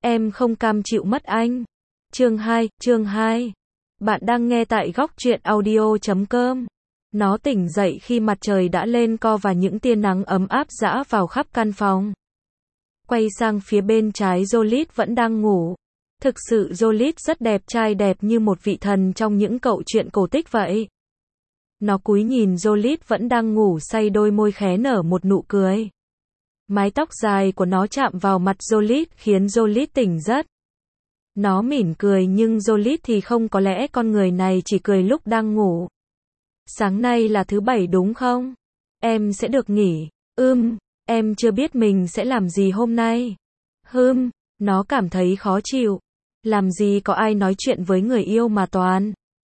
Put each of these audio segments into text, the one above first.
Em không cam chịu mất anh. Chương 2. Bạn đang nghe tại góc truyện audio.com. Nó tỉnh dậy khi mặt trời đã lên co và những tia nắng ấm áp rã vào khắp căn phòng. Quay sang phía bên trái, Jolit vẫn đang ngủ. Thực sự Jolit rất đẹp trai, đẹp như một vị thần trong những câu chuyện cổ tích vậy. Nó cúi nhìn Jolit vẫn đang ngủ say, đôi môi khẽ nở một nụ cười. Mái tóc dài của nó chạm vào mặt Jolit khiến Jolit tỉnh giấc. Nó mỉm cười nhưng Jolit thì không, có lẽ con người này chỉ cười lúc đang ngủ. Sáng nay là thứ Bảy đúng không? Em sẽ được nghỉ. Em chưa biết mình sẽ làm gì hôm nay. Nó cảm thấy khó chịu. Làm gì có ai nói chuyện với người yêu mà toàn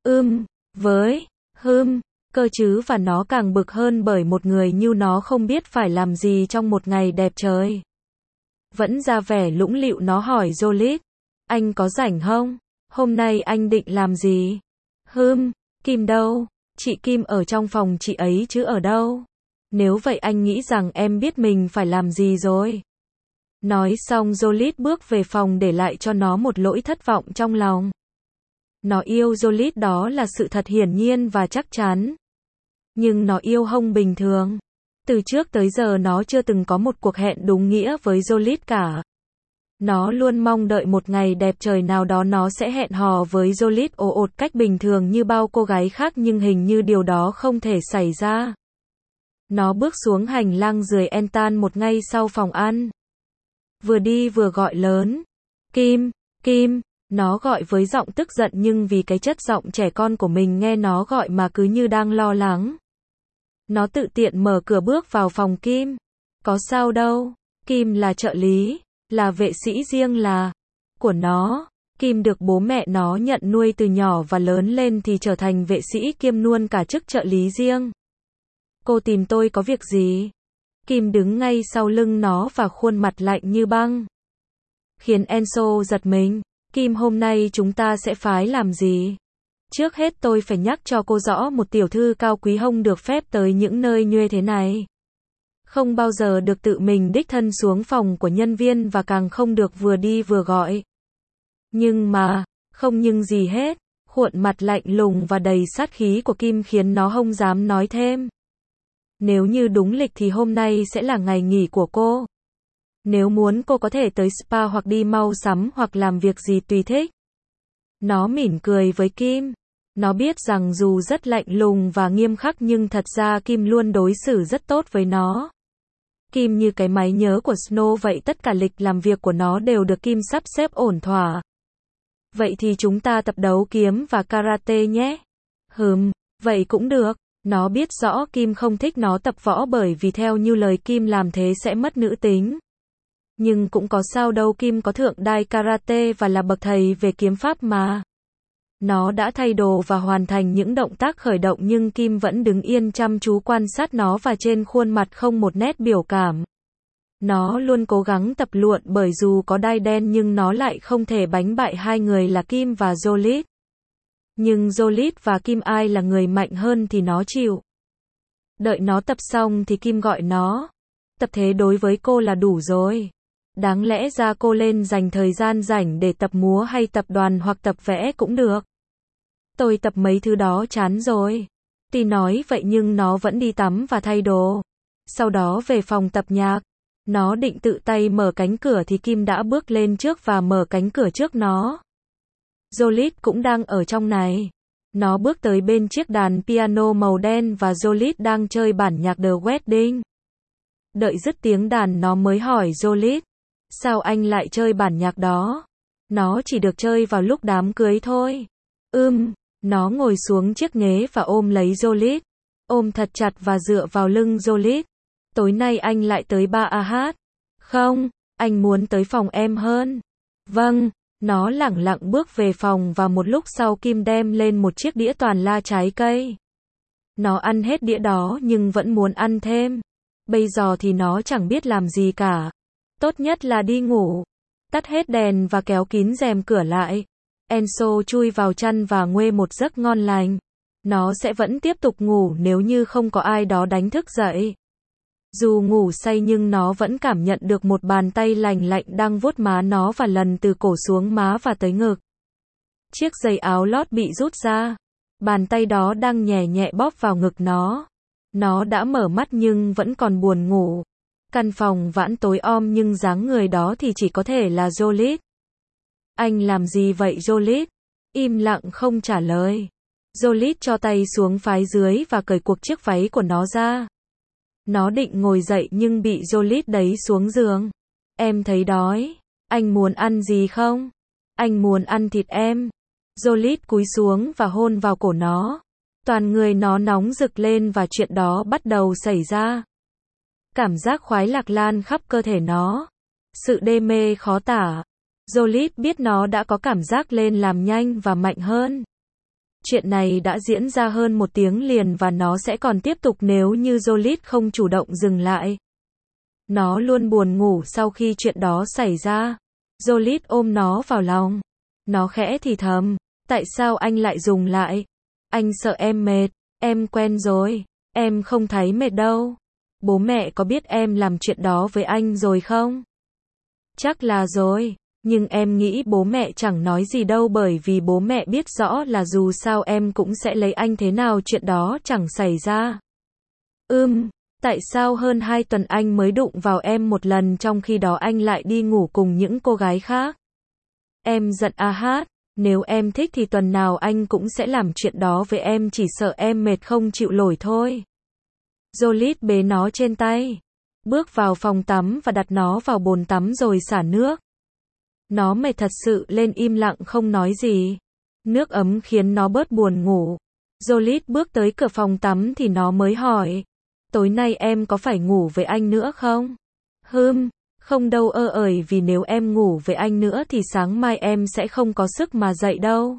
với cơ chứ, và nó càng bực hơn bởi một người như nó không biết phải làm gì trong một ngày đẹp trời. Vẫn ra vẻ lũng lịu, nó hỏi Jolit, anh có rảnh không? Hôm nay anh định làm gì? Kim đâu? Chị Kim ở trong phòng chị ấy chứ ở đâu? Nếu vậy anh nghĩ rằng em biết mình phải làm gì rồi. Nói xong Jolit bước về phòng, để lại cho nó một nỗi thất vọng trong lòng. Nó yêu Jolit, đó là sự thật hiển nhiên và chắc chắn. Nhưng nó yêu không bình thường. Từ trước tới giờ nó chưa từng có một cuộc hẹn đúng nghĩa với Jolit cả. Nó luôn mong đợi một ngày đẹp trời nào đó nó sẽ hẹn hò với Jolit ồ cách bình thường như bao cô gái khác, nhưng hình như điều đó không thể xảy ra. Nó bước xuống hành lang rười Entan một ngay sau phòng ăn. Vừa đi vừa gọi lớn. Kim. Nó gọi với giọng tức giận, nhưng vì cái chất giọng trẻ con của mình nghe nó gọi mà cứ như đang lo lắng. Nó tự tiện mở cửa bước vào phòng Kim. Có sao đâu. Kim là trợ lý, là vệ sĩ riêng là của nó. Kim được bố mẹ nó nhận nuôi từ nhỏ và lớn lên thì trở thành vệ sĩ kiêm luôn cả chức trợ lý riêng. Cô tìm tôi có việc gì? Kim đứng ngay sau lưng nó và khuôn mặt lạnh như băng, khiến Enso giật mình. Kim, hôm nay chúng ta sẽ phái làm gì? Trước hết tôi phải nhắc cho cô rõ, một tiểu thư cao quý không được phép tới những nơi như thế này. Không bao giờ được tự mình đích thân xuống phòng của nhân viên, và càng không được vừa đi vừa gọi. Nhưng mà, không nhưng gì hết, khuôn mặt lạnh lùng và đầy sát khí của Kim khiến nó không dám nói thêm. Nếu như đúng lịch thì hôm nay sẽ là ngày nghỉ của cô. Nếu muốn cô có thể tới spa hoặc đi mau sắm hoặc làm việc gì tùy thích. Nó mỉm cười với Kim. Nó biết rằng dù rất lạnh lùng và nghiêm khắc nhưng thật ra Kim luôn đối xử rất tốt với nó. Kim như cái máy nhớ của Snow vậy, tất cả lịch làm việc của nó đều được Kim sắp xếp ổn thỏa. Vậy thì chúng ta tập đấu kiếm và karate nhé. Vậy cũng được. Nó biết rõ Kim không thích nó tập võ bởi vì theo như lời Kim làm thế sẽ mất nữ tính. Nhưng cũng có sao đâu, Kim có thượng đai karate và là bậc thầy về kiếm pháp mà. Nó đã thay đồ và hoàn thành những động tác khởi động, nhưng Kim vẫn đứng yên chăm chú quan sát nó và trên khuôn mặt không một nét biểu cảm. Nó luôn cố gắng tập luyện bởi dù có đai đen nhưng nó lại không thể đánh bại hai người là Kim và Jolit. Nhưng Jolit và Kim ai là người mạnh hơn thì nó chịu. Đợi nó tập xong thì Kim gọi nó. Tập thế đối với cô là đủ rồi. Đáng lẽ ra cô lên dành thời gian rảnh để tập múa hay tập đoàn hoặc tập vẽ cũng được. Tôi tập mấy thứ đó chán rồi. Tuy nói vậy nhưng nó vẫn đi tắm và thay đồ. Sau đó về phòng tập nhạc. Nó định tự tay mở cánh cửa thì Kim đã bước lên trước và mở cánh cửa trước nó. Jolit cũng đang ở trong này. Nó bước tới bên chiếc đàn piano màu đen và Jolit đang chơi bản nhạc The Wedding. Đợi dứt tiếng đàn nó mới hỏi Jolit, sao anh lại chơi bản nhạc đó? Nó chỉ được chơi vào lúc đám cưới thôi. Nó ngồi xuống chiếc ghế và ôm lấy Jolit. Ôm thật chặt và dựa vào lưng Jolit. Tối nay anh lại tới bar hát? Không, anh muốn tới phòng em hơn. Vâng. Nó lẳng lặng bước về phòng và một lúc sau Kim đem lên một chiếc đĩa toàn là trái cây. Nó ăn hết đĩa đó nhưng vẫn muốn ăn thêm. Bây giờ thì nó chẳng biết làm gì cả. Tốt nhất là đi ngủ. Tắt hết đèn và kéo kín rèm cửa lại. Enso chui vào chăn và nguê một giấc ngon lành. Nó sẽ vẫn tiếp tục ngủ nếu như không có ai đó đánh thức dậy. Dù ngủ say nhưng nó vẫn cảm nhận được một bàn tay lành lạnh đang vuốt má nó và lần từ cổ xuống má và tới ngực. Chiếc dây áo lót bị rút ra. Bàn tay đó đang nhẹ nhẹ bóp vào ngực nó. Nó đã mở mắt nhưng vẫn còn buồn ngủ. Căn phòng vãn tối om nhưng dáng người đó thì chỉ có thể là Jolit. Anh làm gì vậy Jolit? Im lặng không trả lời. Jolit cho tay xuống phái dưới và cởi cuộc chiếc váy của nó ra. Nó định ngồi dậy nhưng bị Jolit đẩy xuống giường. Em thấy đói. Anh muốn ăn gì không? Anh muốn ăn thịt em. Jolit cúi xuống và hôn vào cổ nó. Toàn người nó nóng rực lên và chuyện đó bắt đầu xảy ra. Cảm giác khoái lạc lan khắp cơ thể nó. Sự đê mê khó tả. Jolit biết nó đã có cảm giác lên làm nhanh và mạnh hơn. Chuyện này đã diễn ra hơn 1 tiếng liền và nó sẽ còn tiếp tục nếu như Jolit không chủ động dừng lại. Nó luôn buồn ngủ sau khi chuyện đó xảy ra. Jolit ôm nó vào lòng. Nó khẽ thì thầm. Tại sao anh lại dùng lại? Anh sợ em mệt. Em quen rồi. Em không thấy mệt đâu. Bố mẹ có biết em làm chuyện đó với anh rồi không? Chắc là rồi. Nhưng em nghĩ bố mẹ chẳng nói gì đâu bởi vì bố mẹ biết rõ là dù sao em cũng sẽ lấy anh thế nào chuyện đó chẳng xảy ra. Tại sao hơn 2 tuần anh mới đụng vào em một lần trong khi đó anh lại đi ngủ cùng những cô gái khác? Em giận à hát, nếu em thích thì tuần nào anh cũng sẽ làm chuyện đó với em chỉ sợ em mệt không chịu nổi thôi. Jolit bế nó trên tay, bước vào phòng tắm và đặt nó vào bồn tắm rồi xả nước. Nó mệt thật sự lên im lặng không nói gì. Nước ấm khiến nó bớt buồn ngủ. Jolit bước tới cửa phòng tắm thì nó mới hỏi. Tối nay em có phải ngủ với anh nữa không? Không đâu vì nếu em ngủ với anh nữa thì sáng mai em sẽ không có sức mà dậy đâu.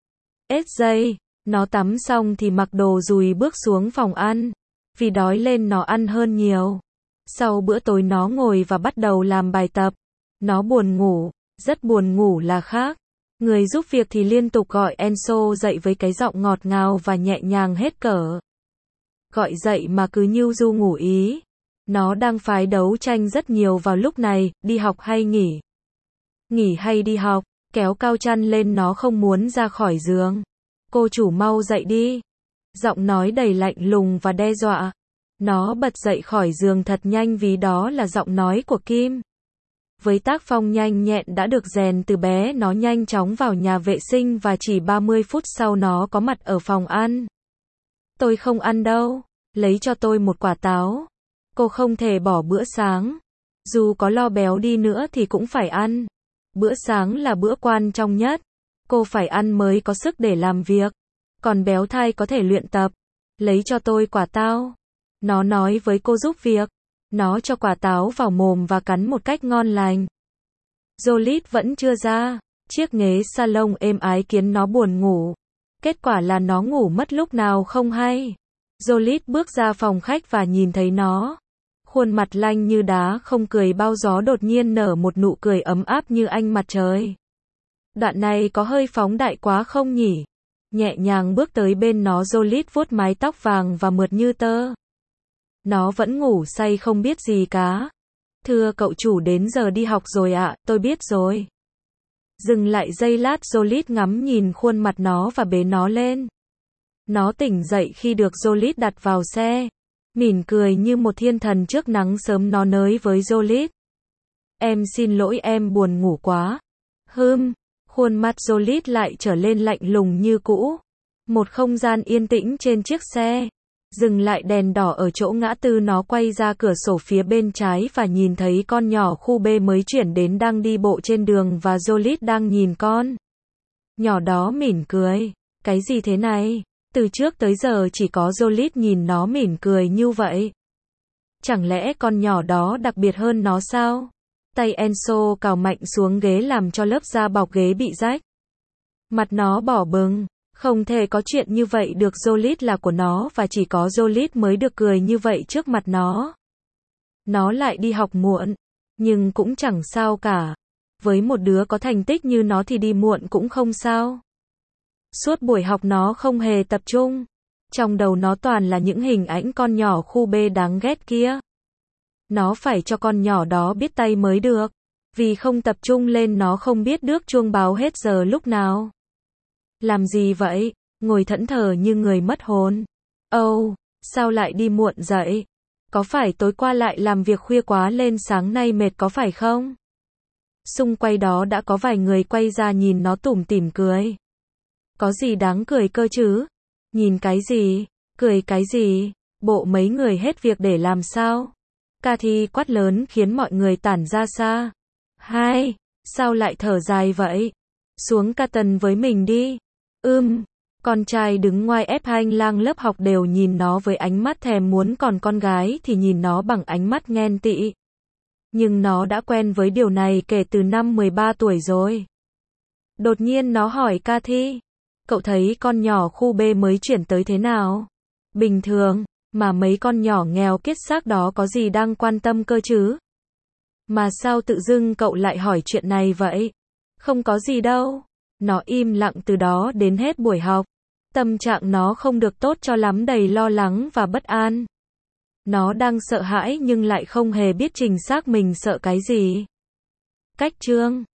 SJ, nó tắm xong thì mặc đồ dùi bước xuống phòng ăn. Vì đói lên nó ăn hơn nhiều. Sau bữa tối nó ngồi và bắt đầu làm bài tập. Nó buồn ngủ, rất buồn ngủ là khác. Người giúp việc thì liên tục gọi Enzo dậy với cái giọng ngọt ngào và nhẹ nhàng hết cỡ. Gọi dậy mà cứ nhiu du ngủ ý. Nó đang phải đấu tranh rất nhiều vào lúc này, đi học hay nghỉ? Nghỉ hay đi học? Kéo cao chăn lên nó không muốn ra khỏi giường. Cô chủ mau dậy đi. Giọng nói đầy lạnh lùng và đe dọa. Nó bật dậy khỏi giường thật nhanh vì đó là giọng nói của Kim. Với tác phong nhanh nhẹn đã được rèn từ bé nó nhanh chóng vào nhà vệ sinh và chỉ 30 phút sau nó có mặt ở phòng ăn. Tôi không ăn đâu. Lấy cho tôi một quả táo. Cô không thể bỏ bữa sáng. Dù có lo béo đi nữa thì cũng phải ăn. Bữa sáng là bữa quan trọng nhất. Cô phải ăn mới có sức để làm việc. Còn béo thai có thể luyện tập. Lấy cho tôi quả táo. Nó nói với cô giúp việc. Nó cho quả táo vào mồm và cắn một cách ngon lành. Jolit vẫn chưa ra. Chiếc ghế salon êm ái khiến nó buồn ngủ. Kết quả là nó ngủ mất lúc nào không hay. Jolit bước ra phòng khách và nhìn thấy nó. Khuôn mặt lanh như đá không cười bao gió đột nhiên nở một nụ cười ấm áp như ánh mặt trời. Đoạn này có hơi phóng đại quá không nhỉ? Nhẹ nhàng bước tới bên nó Jolit vuốt mái tóc vàng và mượt như tơ. Nó vẫn ngủ say không biết gì cả. Thưa cậu chủ đến giờ đi học rồi ạ, tôi biết rồi. Dừng lại giây lát Jolit ngắm nhìn khuôn mặt nó và bế nó lên. Nó tỉnh dậy khi được Jolit đặt vào xe. Mỉm cười như một thiên thần trước nắng sớm nó nới với Jolit. Em xin lỗi em buồn ngủ quá. Khuôn mặt Jolit lại trở lên lạnh lùng như cũ. Một không gian yên tĩnh trên chiếc xe. Dừng lại đèn đỏ ở chỗ ngã tư nó quay ra cửa sổ phía bên trái và nhìn thấy con nhỏ khu B mới chuyển đến đang đi bộ trên đường và Jolit đang nhìn con nhỏ đó mỉm cười. Cái gì thế này? Từ trước tới giờ chỉ có Jolit nhìn nó mỉm cười như vậy. Chẳng lẽ con nhỏ đó đặc biệt hơn nó sao? Tay Enzo cào mạnh xuống ghế làm cho lớp da bọc ghế bị rách. Mặt nó đỏ bừng. Không thể có chuyện như vậy được Jolit là của nó và chỉ có Jolit mới được cười như vậy trước mặt nó. Nó lại đi học muộn. Nhưng cũng chẳng sao cả. Với một đứa có thành tích như nó thì đi muộn cũng không sao. Suốt buổi học nó không hề tập trung. Trong đầu nó toàn là những hình ảnh con nhỏ khu B đáng ghét kia. Nó phải cho con nhỏ đó biết tay mới được. Vì không tập trung lên nó không biết đước chuông báo hết giờ lúc nào. Làm gì vậy? Ngồi thẫn thờ như người mất hồn. Âu, sao lại đi muộn dậy? Có phải tối qua lại làm việc khuya quá lên sáng nay mệt có phải không? Xung quanh đó đã có vài người quay ra nhìn nó tủm tỉm cười. Có gì đáng cười cơ chứ? Nhìn cái gì? Cười cái gì? Bộ mấy người hết việc để làm sao? Cathy quát lớn khiến mọi người tản ra xa. Hai, sao lại thở dài vậy? Xuống Canton với mình đi. Con trai đứng ngoài ép hành lang lớp học đều nhìn nó với ánh mắt thèm muốn, còn con gái thì nhìn nó bằng ánh mắt ghen tị. Nhưng nó đã quen với điều này kể từ năm 13 tuổi rồi. Đột nhiên nó hỏi Cathy, cậu thấy con nhỏ khu B mới chuyển tới thế nào? Bình thường, mà mấy con nhỏ nghèo kiết xác đó có gì đang quan tâm cơ chứ? Mà sao tự dưng cậu lại hỏi chuyện này vậy? Không có gì đâu. Nó im lặng từ đó đến hết buổi học. Tâm trạng nó không được tốt cho lắm, đầy lo lắng và bất an. Nó đang sợ hãi nhưng lại không hề biết chính xác mình sợ cái gì. Cách chương